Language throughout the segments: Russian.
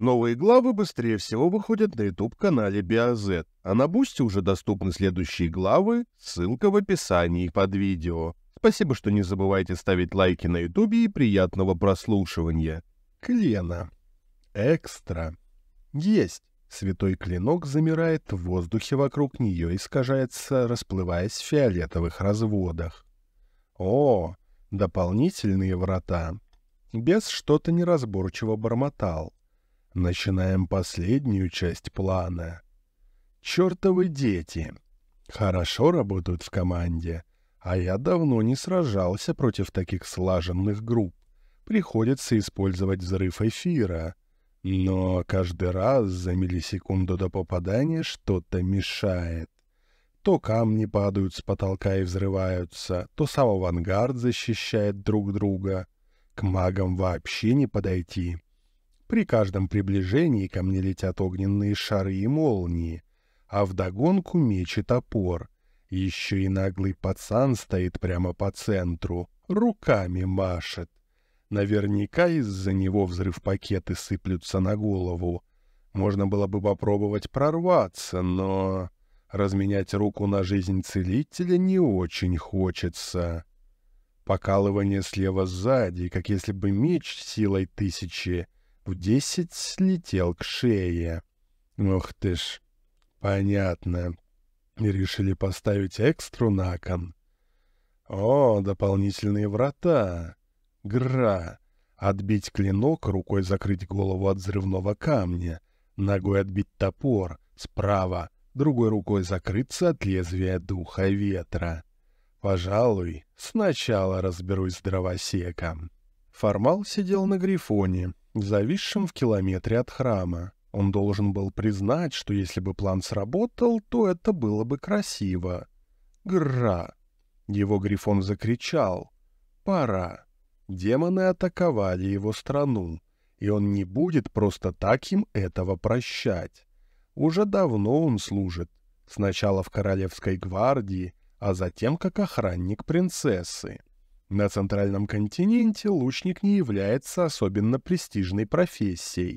Новые главы быстрее всего выходят на YouTube-канале BioZ, а на Бусти уже доступны следующие главы, ссылка в описании под видео. Спасибо, что не забывайте ставить лайки на YouTube и приятного прослушивания. Клена. Экстра. Есть. Святой клинок замирает в воздухе вокруг нее, искажается, расплываясь в фиолетовых разводах. О, дополнительные врата. Бес что-то неразборчиво бормотал. Начинаем последнюю часть плана. Чёртовы дети. Хорошо работают в команде, а я давно не сражался против таких слаженных групп. Приходится использовать взрыв эфира. Но каждый раз за миллисекунду до попадания что-то мешает. То камни падают с потолка и взрываются, то сам авангард защищает друг друга. К магам вообще не подойти. При каждом приближении ко мне летят огненные шары и молнии, а вдогонку меч и топор. Еще и наглый пацан стоит прямо по центру, руками машет. Наверняка из-за него взрыв-пакеты сыплются на голову. Можно было бы попробовать прорваться, но разменять руку на жизнь целителя не очень хочется. Покалывание слева сзади, как если бы меч силой 1000 в 10 слетел к шее. Ух ты ж, понятно. Решили поставить экстру на кон. О, дополнительные врата. Гра. Отбить клинок, рукой закрыть голову от взрывного камня, ногой отбить топор, справа, другой рукой закрыться от лезвия духа ветра. Пожалуй, сначала разберусь с дровосеком. Формал сидел на грифоне, зависшем в километре от храма. Он должен был признать, что если бы план сработал, то это было бы красиво. Гра. Его грифон закричал. Пора. Демоны атаковали его страну, и он не будет просто так им этого прощать. Уже давно он служит. Сначала в Королевской гвардии, а затем как охранник принцессы. На Центральном континенте лучник не является особенно престижной профессией.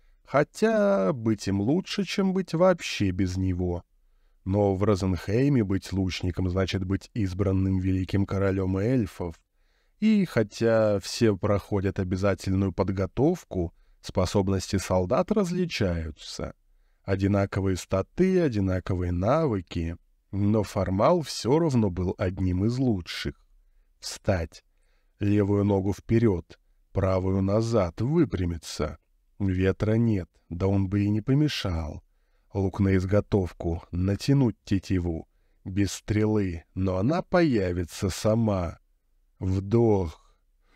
Хотя быть им лучше, чем быть вообще без него. Но в Розенхейме быть лучником значит быть избранным великим королем эльфов. И хотя все проходят обязательную подготовку, способности солдат различаются. Одинаковые статы, одинаковые навыки, но Формал все равно был одним из лучших. Встать. Левую ногу вперед, правую назад, выпрямиться. Ветра нет, да он бы и не помешал. Лук на изготовку, натянуть тетиву. Без стрелы, но она появится сама. Вдох.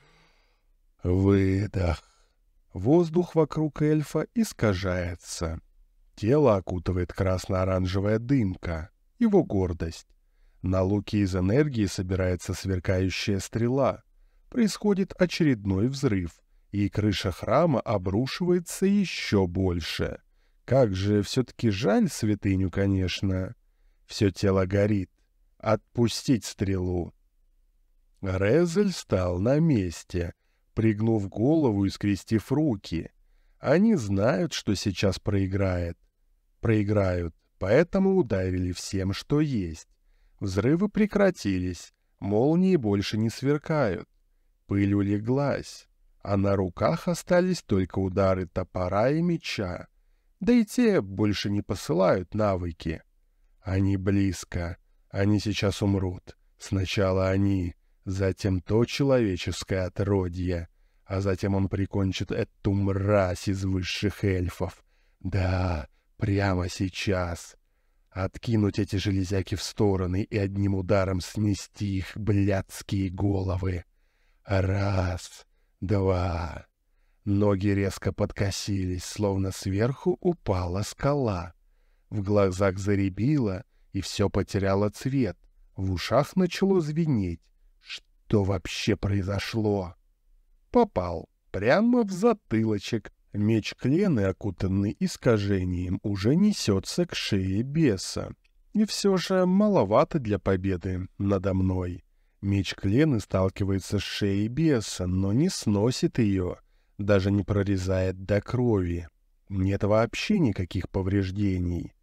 Выдох. Воздух вокруг эльфа искажается. Тело окутывает красно-оранжевая дымка. Его гордость. На луке из энергии собирается сверкающая стрела. Происходит очередной взрыв, и крыша храма обрушивается еще больше. Как же все-таки жаль святыню, конечно. Все тело горит. Отпустить стрелу. Резель стал на месте, пригнув голову и скрестив руки. Они знают, что сейчас проиграют, поэтому ударили всем, что есть. Взрывы прекратились, молнии больше не сверкают. Пыль улеглась, а на руках остались только удары топора и меча. Да и те больше не посылают навыки. Они близко, они сейчас умрут. Сначала они, затем то человеческое отродье, а затем он прикончит эту мразь из высших эльфов. Да, прямо сейчас. Откинуть эти железяки в стороны и одним ударом снести их блядские головы. Раз, два. Ноги резко подкосились, словно сверху упала скала. В глазах зарябило, и все потеряло цвет. В ушах начало звенеть. Что вообще произошло? Попал. Прямо в затылочек. Меч Клены, окутанный искажением, уже несется к шее беса. И все же маловато для победы надо мной. Меч Клены сталкивается с шеей беса, но не сносит ее, даже не прорезает до крови. Нет вообще никаких повреждений.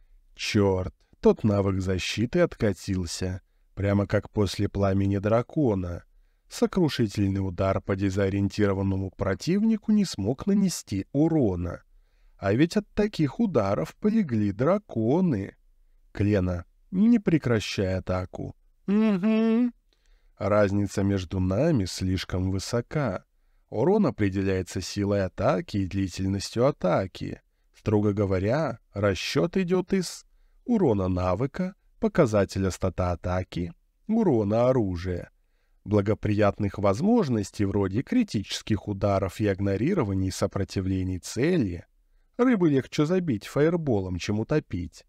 Черт, тот навык защиты откатился, прямо как после пламени дракона. Сокрушительный удар по дезориентированному противнику не смог нанести урона. А ведь от таких ударов полегли драконы. Клена, не прекращай атаку. Угу. Разница между нами слишком высока. Урон определяется силой атаки и длительностью атаки. Строго говоря, расчет идет из урона навыка, показателя стата атаки, урона оружия. Благоприятных возможностей вроде критических ударов и игнорирований сопротивлений цели. Рыбу легче забить фаерболом, чем утопить.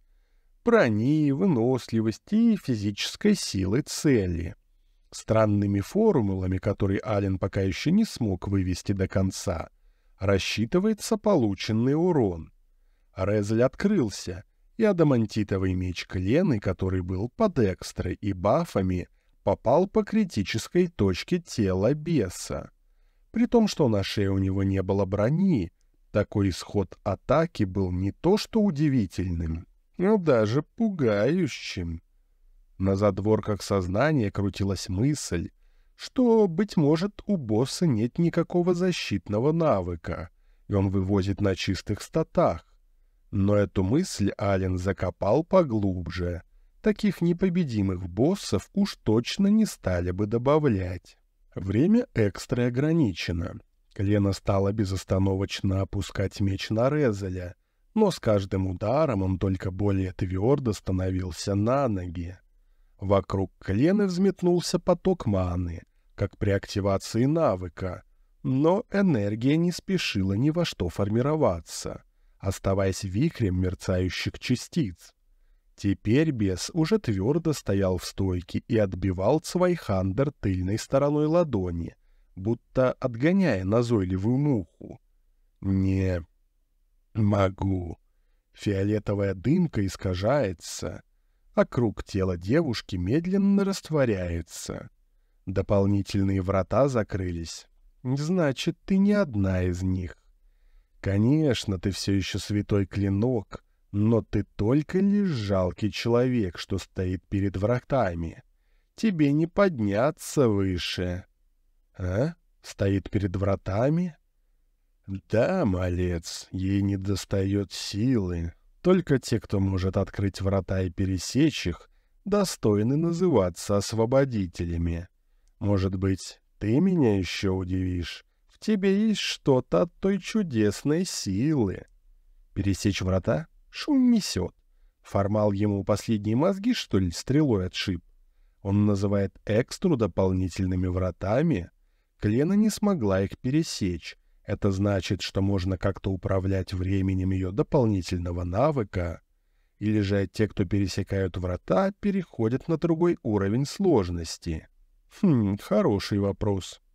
Брони, выносливости и физической силы цели. Странными формулами, которые Ален пока еще не смог вывести до конца, рассчитывается полученный урон. Резель открылся, и адамантитовый меч Клены, который был под экстрой и бафами, попал по критической точке тела беса. При том, что на шее у него не было брони, такой исход атаки был не то что удивительным, но даже пугающим. На задворках сознания крутилась мысль, что, быть может, у босса нет никакого защитного навыка, и он вывозит на чистых статах. Но эту мысль Ален закопал поглубже. Таких непобедимых боссов уж точно не стали бы добавлять. Время экстра ограничено. Клена стала безостановочно опускать меч на Резеля, но с каждым ударом он только более твердо становился на ноги. Вокруг Клены взметнулся поток маны, как при активации навыка, но энергия не спешила ни во что формироваться, оставаясь вихрем мерцающих частиц. Теперь бес уже твердо стоял в стойке и отбивал Цвайхандер тыльной стороной ладони, будто отгоняя назойливую муху. «Не могу». Фиолетовая дымка искажается, а круг тела девушки медленно растворяется. Дополнительные врата закрылись. Значит, ты не одна из них. Конечно, ты все еще святой клинок, но ты только лишь жалкий человек, что стоит перед вратами. Тебе не подняться выше. А? Стоит перед вратами? Да, малец, ей недостает силы. Только те, кто может открыть врата и пересечь их, достойны называться освободителями. Может быть, ты меня еще удивишь? В тебе есть что-то от той чудесной силы. Пересечь врата? Шум несет. Формал ему последние мозги, что ли, стрелой отшиб? Он называет экстру дополнительными вратами? Клена не смогла их пересечь. Это значит, что можно как-то управлять временем ее дополнительного навыка, или же те, кто пересекают врата, переходят на другой уровень сложности? Хороший вопрос.